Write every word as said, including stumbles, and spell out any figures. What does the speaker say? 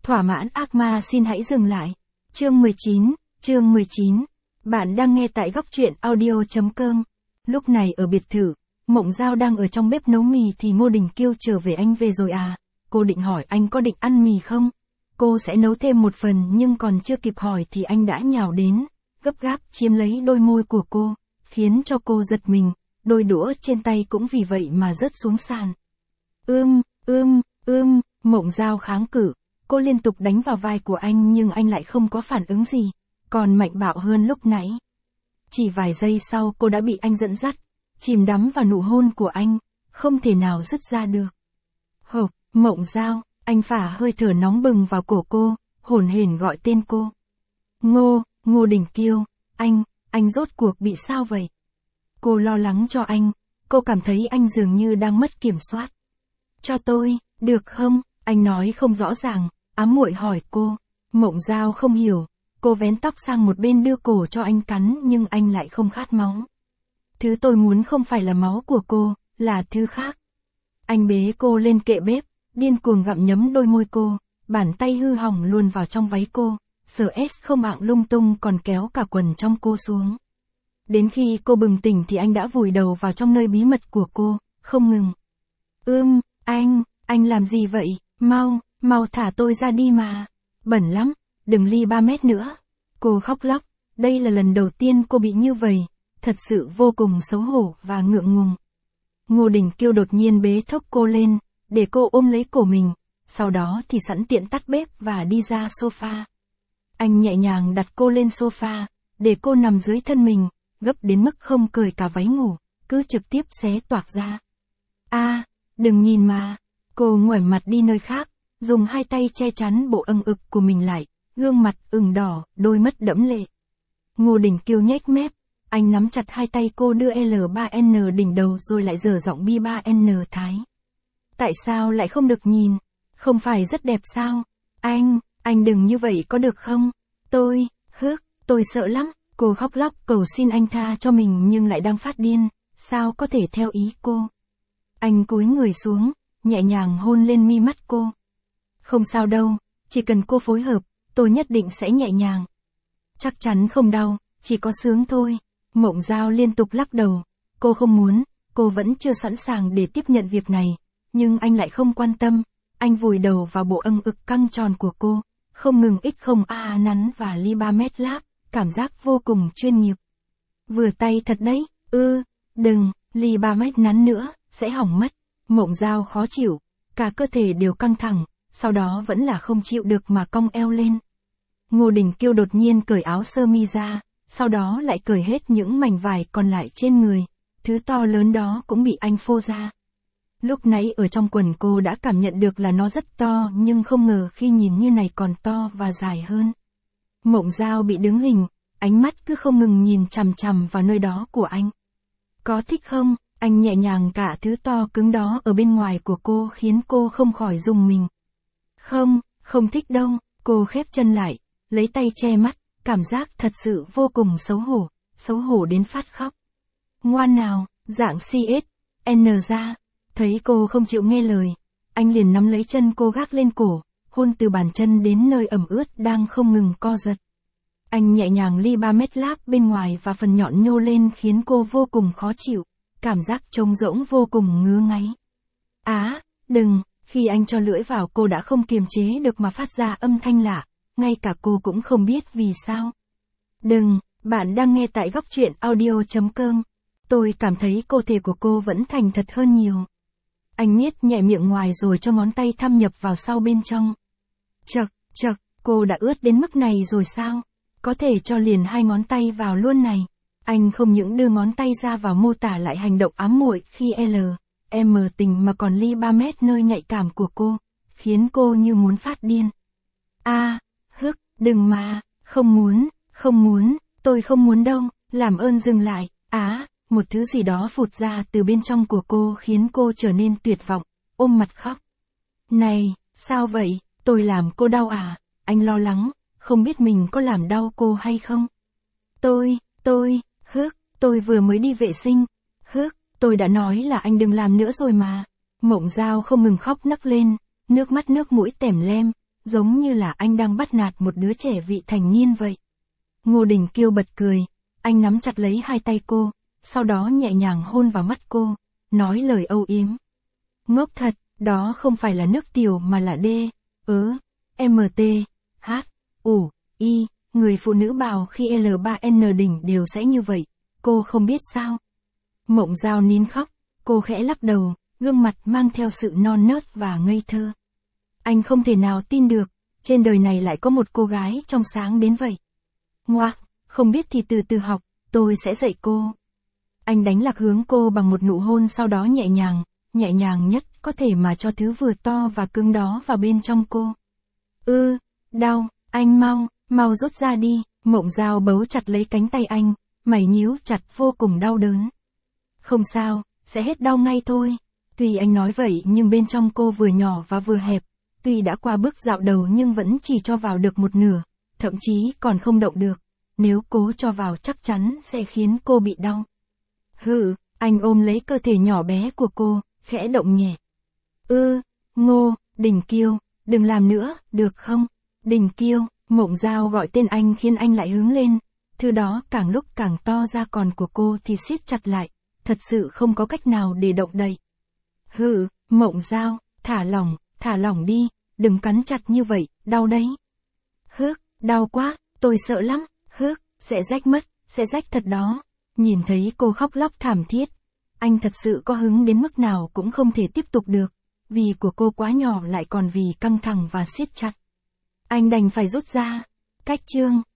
Thỏa mãn ác ma xin hãy dừng lại. Chương mười chín, chương mười chín. Bạn đang nghe tại góc truyện audio.com. Lúc này ở biệt thự, Mộng Giao đang ở trong bếp nấu mì thì Ngô Đình Kiêu trở về. Anh về rồi à? Cô định hỏi anh có định ăn mì không? Cô sẽ nấu thêm một phần nhưng còn chưa kịp hỏi thì anh đã nhào đến, gấp gáp chiếm lấy đôi môi của cô, khiến cho cô giật mình, đôi đũa trên tay cũng vì vậy mà rớt xuống sàn. Ưm, ưm, ưm, Mộng Giao kháng cự, cô liên tục đánh vào vai của anh nhưng anh lại không có phản ứng gì, còn mạnh bạo hơn lúc nãy. Chỉ vài giây sau cô đã bị anh dẫn dắt, chìm đắm vào nụ hôn của anh, không thể nào dứt ra được. Hộp, Mộng Giao, anh phả hơi thở nóng bừng vào cổ cô, hổn hển gọi tên cô. Ngô, Ngô Đình Kiêu, anh, anh rốt cuộc bị sao vậy? Cô lo lắng cho anh, cô cảm thấy anh dường như đang mất kiểm soát. Cho tôi, được không? Anh nói không rõ ràng, ám muội hỏi cô. Mộng Giao không hiểu, cô vén tóc sang một bên đưa cổ cho anh cắn nhưng anh lại không khát máu. Thứ tôi muốn không phải là máu của cô, là thứ khác. Anh bế cô lên kệ bếp, điên cuồng gặm nhấm đôi môi cô, bàn tay hư hỏng luôn vào trong váy cô, sờ ét không ạng lung tung còn kéo cả quần trong cô xuống. Đến khi cô bừng tỉnh thì anh đã vùi đầu vào trong nơi bí mật của cô, không ngừng. Ưm, anh, anh làm gì vậy? Mau, mau thả tôi ra đi mà. Bẩn lắm, đừng ly ba mét nữa. Cô khóc lóc, đây là lần đầu tiên cô bị như vậy, thật sự vô cùng xấu hổ và ngượng ngùng. Ngô Đình Kiêu đột nhiên bế thốc cô lên, để cô ôm lấy cổ mình, sau đó thì sẵn tiện tắt bếp và đi ra sofa. Anh nhẹ nhàng đặt cô lên sofa, để cô nằm dưới thân mình, gấp đến mức không cởi cả váy ngủ, cứ trực tiếp xé toạc ra. A, à, đừng nhìn mà. Cô ngoảnh mặt đi nơi khác, dùng hai tay che chắn bộ âng ực của mình lại, gương mặt ửng đỏ, đôi mắt đẫm lệ. Ngô Đình Kiêu nhếch mép, anh nắm chặt hai tay cô đưa L ba N đỉnh đầu rồi lại dở giọng B ba N thái. Tại sao lại không được nhìn? Không phải rất đẹp sao? Anh, anh đừng như vậy có được không? Tôi, hức, tôi sợ lắm. Cô khóc lóc cầu xin anh tha cho mình nhưng lại đang phát điên, sao có thể theo ý cô? Anh cúi người xuống, nhẹ nhàng hôn lên mi mắt cô. Không sao đâu, chỉ cần cô phối hợp, tôi nhất định sẽ nhẹ nhàng. Chắc chắn không đau, chỉ có sướng thôi. Mộng Giao liên tục lắc đầu, cô không muốn, cô vẫn chưa sẵn sàng để tiếp nhận việc này, nhưng anh lại không quan tâm, anh vùi đầu vào bộ âng ực căng tròn của cô, không ngừng ích không a nắn và ly ba mét láp, cảm giác vô cùng chuyên nghiệp. Vừa tay thật đấy, ư, đừng, ly ba mét nắn nữa, sẽ hỏng mất. Mộng Giao khó chịu, cả cơ thể đều căng thẳng, sau đó vẫn là không chịu được mà cong eo lên. Ngô Đình Kiêu đột nhiên cởi áo sơ mi ra, sau đó lại cởi hết những mảnh vải còn lại trên người, thứ to lớn đó cũng bị anh phô ra. Lúc nãy ở trong quần cô đã cảm nhận được là nó rất to nhưng không ngờ khi nhìn như này còn to và dài hơn. Mộng Giao bị đứng hình, ánh mắt cứ không ngừng nhìn chằm chằm vào nơi đó của anh. Có thích không? Anh nhẹ nhàng cả thứ to cứng đó ở bên ngoài của cô khiến cô không khỏi rùng mình. Không, không thích đâu. Cô khép chân lại, lấy tay che mắt, cảm giác thật sự vô cùng xấu hổ, xấu hổ đến phát khóc. Ngoan nào, dạng xê ét, N ra. Thấy cô không chịu nghe lời, anh liền nắm lấy chân cô gác lên cổ, hôn từ bàn chân đến nơi ẩm ướt đang không ngừng co giật. Anh nhẹ nhàng ly ba mét láp bên ngoài và phần nhọn nhô lên khiến cô vô cùng khó chịu, cảm giác trống rỗng vô cùng ngứa ngáy. Á, đừng, khi anh cho lưỡi vào cô đã không kiềm chế được mà phát ra âm thanh lạ, ngay cả cô cũng không biết vì sao. Đừng, bạn đang nghe tại góc truyện audio.com. Tôi cảm thấy cơ thể của cô vẫn thành thật hơn nhiều. Anh nhếch nhẹ miệng ngoài rồi cho ngón tay thâm nhập vào sau bên trong. Chậc, chậc, cô đã ướt đến mức này rồi sao? Có thể cho liền hai ngón tay vào luôn này. Anh không những đưa ngón tay ra vào mô tả lại hành động ám muội khi L, M tình mà còn ly ba mét nơi nhạy cảm của cô, khiến cô như muốn phát điên. A, à, hức, đừng mà, không muốn, không muốn, tôi không muốn đâu, làm ơn dừng lại. Á, à, một thứ gì đó phụt ra từ bên trong của cô khiến cô trở nên tuyệt vọng, ôm mặt khóc. Này, sao vậy, tôi làm cô đau à? Anh lo lắng, không biết mình có làm đau cô hay không? Tôi, tôi, hức, tôi vừa mới đi vệ sinh, hức, tôi đã nói là anh đừng làm nữa rồi mà. Mộng Giao không ngừng khóc nấc lên, nước mắt nước mũi tèm lem, giống như là anh đang bắt nạt một đứa trẻ vị thành niên vậy. Ngô Đình Kiêu bật cười, anh nắm chặt lấy hai tay cô, sau đó nhẹ nhàng hôn vào mắt cô, nói lời âu yếm. Ngốc thật, đó không phải là nước tiểu mà là D, ớ, M T, H, U, I, người phụ nữ bào khi L ba N đỉnh đều sẽ như vậy, cô không biết sao. Mộng Giao nín khóc, cô khẽ lắc đầu, gương mặt mang theo sự non nớt và ngây thơ. Anh không thể nào tin được, trên đời này lại có một cô gái trong sáng đến vậy. Ngoác, không biết thì từ từ học, tôi sẽ dạy cô. Anh đánh lạc hướng cô bằng một nụ hôn, sau đó nhẹ nhàng, nhẹ nhàng nhất có thể mà cho thứ vừa to và cứng đó vào bên trong cô. Ư, đau, anh mau, mau rút ra đi. Mộng Giao bấu chặt lấy cánh tay anh, mày nhíu chặt vô cùng đau đớn. Không sao, sẽ hết đau ngay thôi. Tuy anh nói vậy nhưng bên trong cô vừa nhỏ và vừa hẹp, tuy đã qua bước dạo đầu nhưng vẫn chỉ cho vào được một nửa, thậm chí còn không động được. Nếu cố cho vào chắc chắn sẽ khiến cô bị đau. Hừ, anh ôm lấy cơ thể nhỏ bé của cô, khẽ động nhẹ. Ư, Ngô Đình Kiêu, đừng làm nữa, được không? Đình Kiêu, Mộng Giao gọi tên anh khiến anh lại hướng lên. Thứ đó càng lúc càng to ra, còn của cô thì siết chặt lại, thật sự không có cách nào để động đậy. Hừ, Mộng Giao, thả lỏng, thả lỏng đi, đừng cắn chặt như vậy, đau đấy. Hước, đau quá, tôi sợ lắm, hước, sẽ rách mất, sẽ rách thật đó. Nhìn thấy cô khóc lóc thảm thiết, anh thật sự có hứng đến mức nào cũng không thể tiếp tục được, vì của cô quá nhỏ lại còn vì căng thẳng và siết chặt. Anh đành phải rút ra. Cách chương